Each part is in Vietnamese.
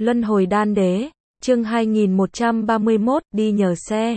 Luân hồi đan đế, chương 2131, đi nhờ xe.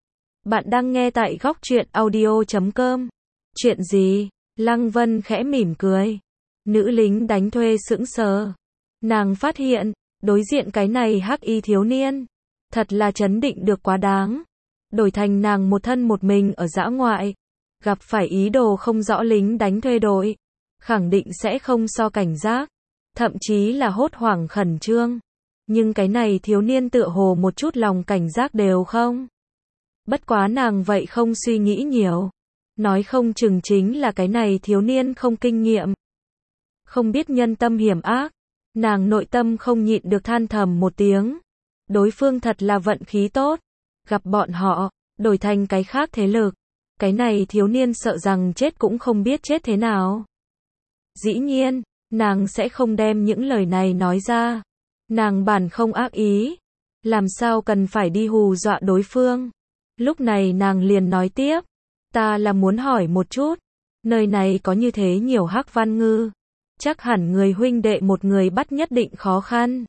Bạn đang nghe tại góc truyện audio.com. Chuyện gì? Lăng Vân khẽ mỉm cười. Nữ lính đánh thuê sững sờ. Nàng phát hiện, đối diện cái này hắc y thiếu niên, thật là trấn định được quá đáng. Đổi thành nàng một thân một mình ở dã ngoại, gặp phải ý đồ không rõ lính đánh thuê đội, khẳng định sẽ không so cảnh giác, thậm chí là hốt hoảng khẩn trương. Nhưng cái này thiếu niên tựa hồ một chút lòng cảnh giác đều không. Bất quá nàng vậy không suy nghĩ nhiều. Nói không chừng chính là cái này thiếu niên không kinh nghiệm. Không biết nhân tâm hiểm ác. Nàng nội tâm không nhịn được than thầm một tiếng. Đối phương thật là vận khí tốt. Gặp bọn họ, đổi thành cái khác thế lực. Cái này thiếu niên sợ rằng chết cũng không biết chết thế nào. Dĩ nhiên, nàng sẽ không đem những lời này nói ra. Nàng bản không ác ý. Làm sao cần phải đi hù dọa đối phương. Lúc này nàng liền nói tiếp. Ta là muốn hỏi một chút. Nơi này có như thế nhiều hắc văn ngư. Chắc hẳn người huynh đệ một người bắt nhất định khó khăn.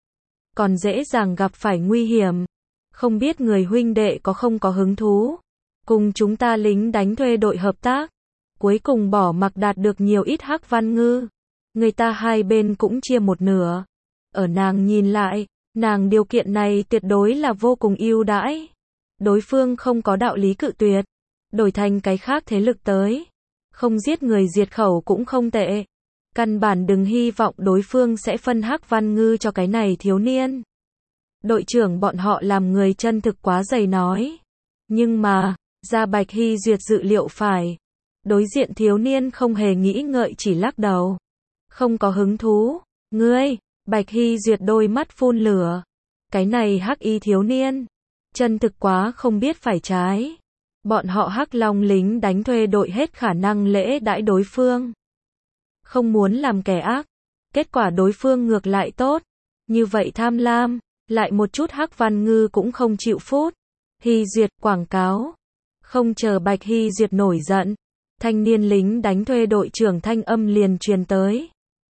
Còn dễ dàng gặp phải nguy hiểm. Không biết người huynh đệ có không có hứng thú. Cùng chúng ta lính đánh thuê đội hợp tác. Cuối cùng bỏ mặc đạt được nhiều ít hắc văn ngư. Người ta hai bên cũng chia một nửa. Ở nàng nhìn lại, nàng điều kiện này tuyệt đối là vô cùng ưu đãi. Đối phương không có đạo lý cự tuyệt. Đổi thành cái khác thế lực tới. Không giết người diệt khẩu cũng không tệ. Căn bản đừng hy vọng đối phương sẽ phân hắc văn ngư cho cái này thiếu niên. Đội trưởng bọn họ làm người chân thực quá dày nói. Nhưng mà, ra Bạch Hy Duyệt dự liệu phải. Đối diện thiếu niên không hề nghĩ ngợi chỉ lắc đầu. Không có hứng thú. Ngươi, Bạch Hy Duyệt đôi mắt phun lửa. Cái này hắc y thiếu niên. Chân thực quá không biết phải trái. Bọn họ hắc long lính đánh thuê đội hết khả năng lễ đãi đối phương. Không muốn làm kẻ ác. Kết quả đối phương ngược lại tốt. Như vậy tham lam. Lại một chút hắc văn ngư cũng không chịu phút. Hy Duyệt quảng cáo. Không chờ Bạch Hy Duyệt nổi giận. Thanh niên lính đánh thuê đội trưởng thanh âm liền truyền tới.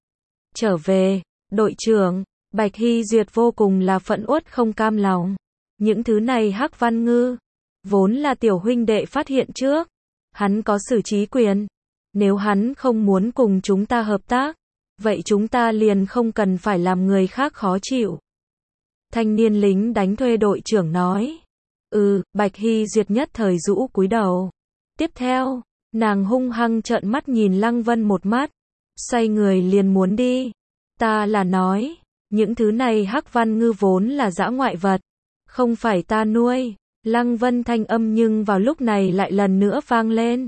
Trở về, đội trưởng. Bạch Hy Duyệt vô cùng là phẫn uất không cam lòng. Những thứ này hắc văn ngư. Vốn là tiểu huynh đệ phát hiện trước. Hắn có xử trí quyền. Nếu hắn không muốn cùng chúng ta hợp tác. Vậy chúng ta liền không cần phải làm người khác khó chịu. Thanh niên lính đánh thuê đội trưởng nói. Bạch Hy Duyệt nhất thời rũ cúi đầu. Tiếp theo, nàng hung hăng trợn mắt nhìn Lăng Vân một mắt. Xoay người liền muốn đi. Ta là nói. Những thứ này hắc văn ngư vốn là dã ngoại vật. Không phải ta nuôi. Lăng Vân thanh âm nhưng vào lúc này lại lần nữa vang lên.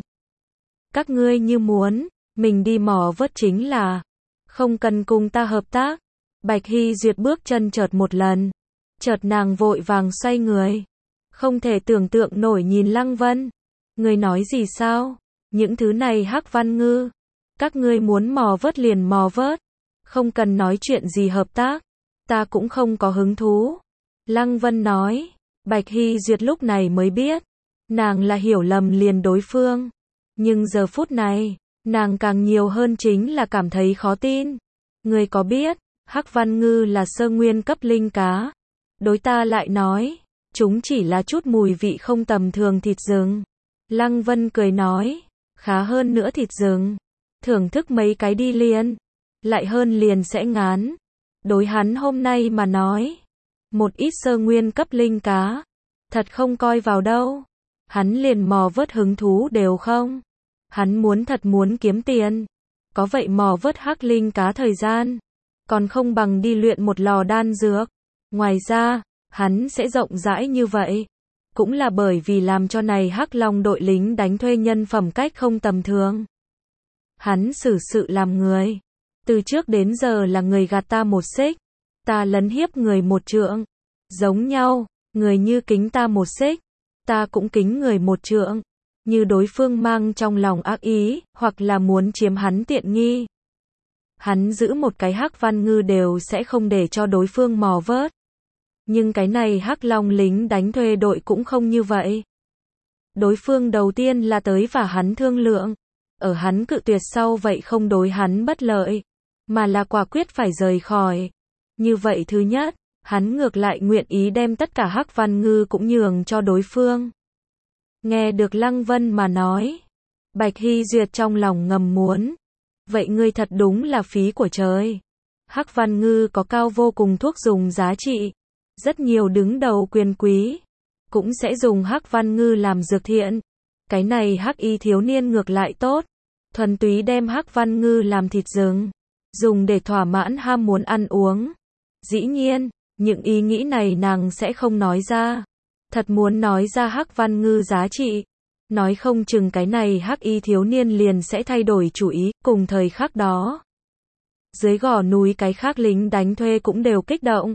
Các ngươi như muốn, mình đi mò vớt chính là. Không cần cùng ta hợp tác. Bạch Hy Duyệt bước chân chợt một lần. Chợt nàng vội vàng xoay người. Không thể tưởng tượng nổi nhìn Lăng Vân. Ngươi nói gì sao? Những thứ này hắc văn ngư. Các ngươi muốn mò vớt liền mò vớt. Không cần nói chuyện gì hợp tác. Ta cũng không có hứng thú. Lăng Vân nói. Bạch Hy Duyệt lúc này mới biết. Nàng là hiểu lầm liền đối phương. Nhưng giờ phút này, nàng càng nhiều hơn chính là cảm thấy khó tin. Người có biết, hắc văn ngư là sơ nguyên cấp linh cá. Đối ta lại nói, chúng chỉ là chút mùi vị không tầm thường thịt rừng. Lăng Vân cười nói, khá hơn nữa thịt rừng. Thưởng thức mấy cái đi liền. Lại hơn liền sẽ ngán. Đối hắn hôm nay mà nói. Một ít sơ nguyên cấp linh cá. Thật không coi vào đâu. Hắn liền mò vớt hứng thú đều không. Hắn thật muốn kiếm tiền. Có vậy mò vớt hắc linh cá thời gian. Còn không bằng đi luyện một lò đan dược. Ngoài ra, hắn sẽ rộng rãi như vậy. Cũng là bởi vì làm cho này hắc long đội lính đánh thuê nhân phẩm cách không tầm thường. Hắn xử sự làm người. Từ trước đến giờ là người gạt ta một xích. Ta lấn hiếp người một trượng. Giống nhau, người như kính ta một xích. Ta cũng kính người một trượng. Như đối phương mang trong lòng ác ý, hoặc là muốn chiếm hắn tiện nghi. Hắn giữ một cái hắc văn ngư đều sẽ không để cho đối phương mò vớt. Nhưng cái này hắc long lính đánh thuê đội cũng không như vậy. Đối phương đầu tiên là tới và hắn thương lượng. Ở hắn cự tuyệt sau vậy không đối hắn bất lợi. Mà là quả quyết phải rời khỏi. Như vậy thứ nhất, hắn ngược lại nguyện ý đem tất cả Hắc Văn Ngư cũng nhường cho đối phương. Nghe được Lăng Vân mà nói, Bạch Hy Duyệt trong lòng ngầm muốn. Vậy ngươi thật đúng là phí của trời. Hắc Văn Ngư có cao vô cùng thuốc dùng giá trị. Rất nhiều đứng đầu quyền quý cũng sẽ dùng Hắc Văn Ngư làm dược thiện. Cái này Hắc Y thiếu niên ngược lại tốt. Thuần túy đem Hắc Văn Ngư làm thịt rừng, dùng để thỏa mãn ham muốn ăn uống. Dĩ nhiên, những ý nghĩ này nàng sẽ không nói ra. Thật muốn nói ra Hắc Văn Ngư giá trị, nói không chừng cái này Hắc Y thiếu niên liền sẽ thay đổi chủ ý. Cùng thời khắc đó, dưới gò núi cái khác lính đánh thuê cũng đều kích động.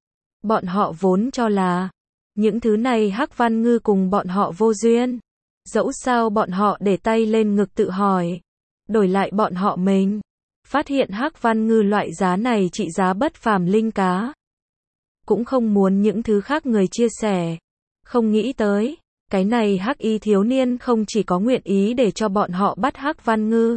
Bọn họ vốn cho là những thứ này Hắc Văn Ngư cùng bọn họ vô duyên. Dẫu sao bọn họ để tay lên ngực tự hỏi, đổi lại bọn họ mình phát hiện Hắc Văn Ngư loại giá này trị giá bất phàm linh cá, cũng không muốn những thứ khác người chia sẻ. Không nghĩ tới, cái này Hắc Y thiếu niên không chỉ có nguyện ý để cho bọn họ bắt Hắc Văn Ngư,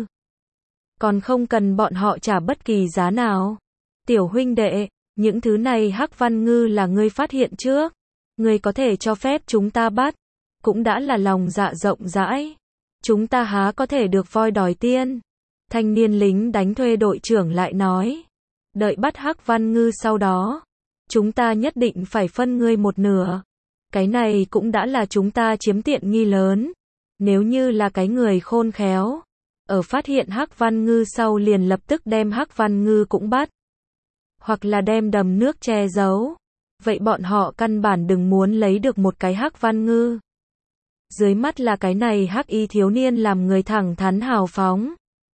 còn không cần bọn họ trả bất kỳ giá nào. Tiểu huynh đệ, những thứ này Hắc Văn Ngư là ngươi phát hiện trước, ngươi có thể cho phép chúng ta bắt, cũng đã là lòng dạ rộng rãi. Chúng ta há có thể được voi đòi tiên. Thanh niên lính đánh thuê đội trưởng lại nói, đợi bắt Hắc Văn Ngư sau đó, chúng ta nhất định phải phân ngươi một nửa. Cái này cũng đã là chúng ta chiếm tiện nghi lớn. Nếu như là cái người khôn khéo, ở phát hiện Hắc Văn Ngư sau liền lập tức đem Hắc Văn Ngư cũng bắt, hoặc là đem đầm nước che giấu, vậy bọn họ căn bản đừng muốn lấy được một cái Hắc Văn Ngư. Dưới mắt là cái này Hắc Y thiếu niên làm người thẳng thắn hào phóng,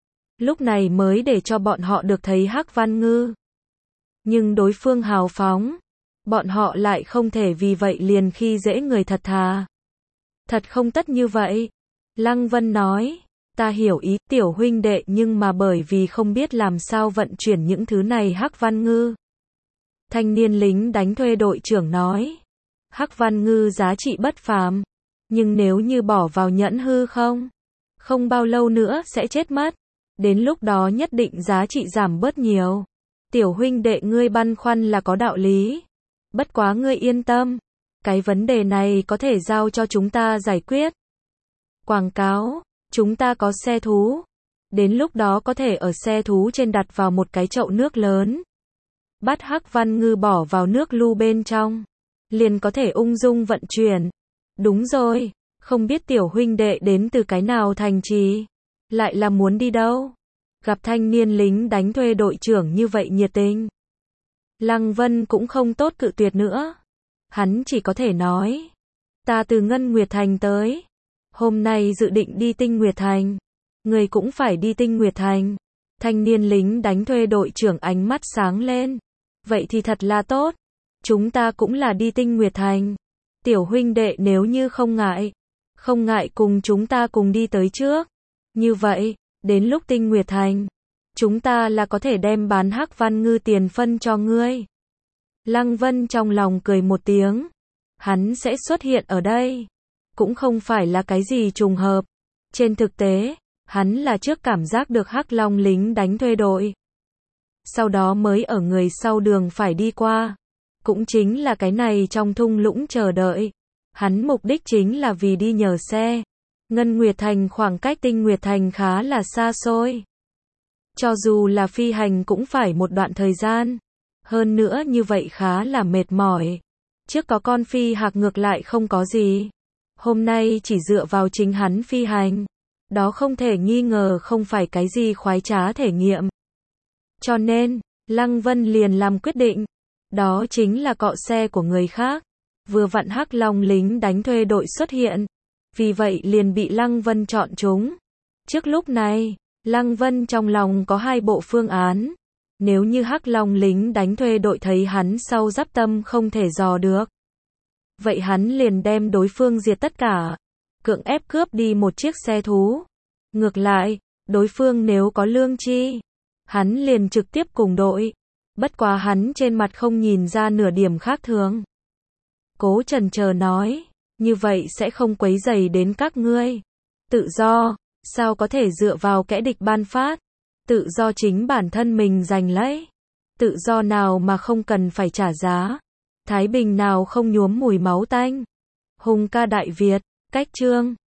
lúc này mới để cho bọn họ được thấy Hắc Văn Ngư. Nhưng đối phương hào phóng, bọn họ lại không thể vì vậy liền khi dễ người thật thà. Thật không tất như vậy. Lăng Vân nói, ta hiểu ý tiểu huynh đệ, nhưng mà bởi vì không biết làm sao vận chuyển những thứ này Hắc Văn Ngư. Thanh niên lính đánh thuê đội trưởng nói, Hắc Văn Ngư giá trị bất phàm, nhưng nếu như bỏ vào nhẫn hư không bao lâu nữa sẽ chết mất. Đến lúc đó nhất định giá trị giảm bớt nhiều. Tiểu huynh đệ ngươi băn khoăn là có đạo lý. Bất quá ngươi yên tâm, cái vấn đề này có thể giao cho chúng ta giải quyết. Quảng cáo, chúng ta có xe thú. Đến lúc đó có thể ở xe thú trên đặt vào một cái chậu nước lớn. Bắt Hắc Văn Ngư bỏ vào nước lu bên trong, liền có thể ung dung vận chuyển. Đúng rồi, không biết tiểu huynh đệ đến từ cái nào thành trì, lại là muốn đi đâu? Gặp thanh niên lính đánh thuê đội trưởng như vậy nhiệt tình, Lăng Vân cũng không tốt cự tuyệt nữa. Hắn chỉ có thể nói, ta từ Ngân Nguyệt Thành tới, hôm nay dự định đi Tinh Nguyệt Thành. Người cũng phải đi Tinh Nguyệt Thành. Thanh niên lính đánh thuê đội trưởng ánh mắt sáng lên. Vậy thì thật là tốt. Chúng ta cũng là đi Tinh Nguyệt Thành. Tiểu huynh đệ nếu như không ngại cùng chúng ta cùng đi tới trước. Như vậy, đến lúc Tinh Nguyệt Thành, chúng ta là có thể đem bán Hắc Văn Ngư tiền phân cho ngươi. Lăng Vân trong lòng cười một tiếng. Hắn sẽ xuất hiện ở đây, cũng không phải là cái gì trùng hợp. Trên thực tế, hắn là trước cảm giác được Hắc Long lính đánh thuê đội, sau đó mới ở người sau đường phải đi qua. Cũng chính là cái này trong thung lũng chờ đợi. Hắn mục đích chính là vì đi nhờ xe. Ngân Nguyệt Thành khoảng cách Tinh Nguyệt Thành khá là xa xôi. Cho dù là phi hành cũng phải một đoạn thời gian. Hơn nữa như vậy khá là mệt mỏi. Trước có con phi hạc ngược lại không có gì. Hôm nay chỉ dựa vào chính hắn phi hành. Đó không thể nghi ngờ không phải cái gì khoái trá thể nghiệm. Cho nên, Lăng Vân liền làm quyết định. Đó chính là cọ xe của người khác. Vừa vặn Hắc Long lính đánh thuê đội xuất hiện. Vì vậy liền bị Lăng Vân chọn chúng. Trước lúc này, Lăng Vân trong lòng có hai bộ phương án. Nếu như Hắc Long lính đánh thuê đội thấy hắn sau giáp tâm không thể dò được, vậy hắn liền đem đối phương diệt tất cả, cưỡng ép cướp đi một chiếc xe thú. Ngược lại, đối phương nếu có lương tri, hắn liền trực tiếp cùng đội. Bất quá hắn trên mặt không nhìn ra nửa điểm khác thường. Cố chần chờ nói, như vậy sẽ không quấy rầy đến các ngươi. Tự do, sao có thể dựa vào kẻ địch ban phát? Tự do chính bản thân mình giành lấy. Tự do nào mà không cần phải trả giá? Thái bình nào không nhuốm mùi máu tanh? Hùng ca Đại Việt, cách chương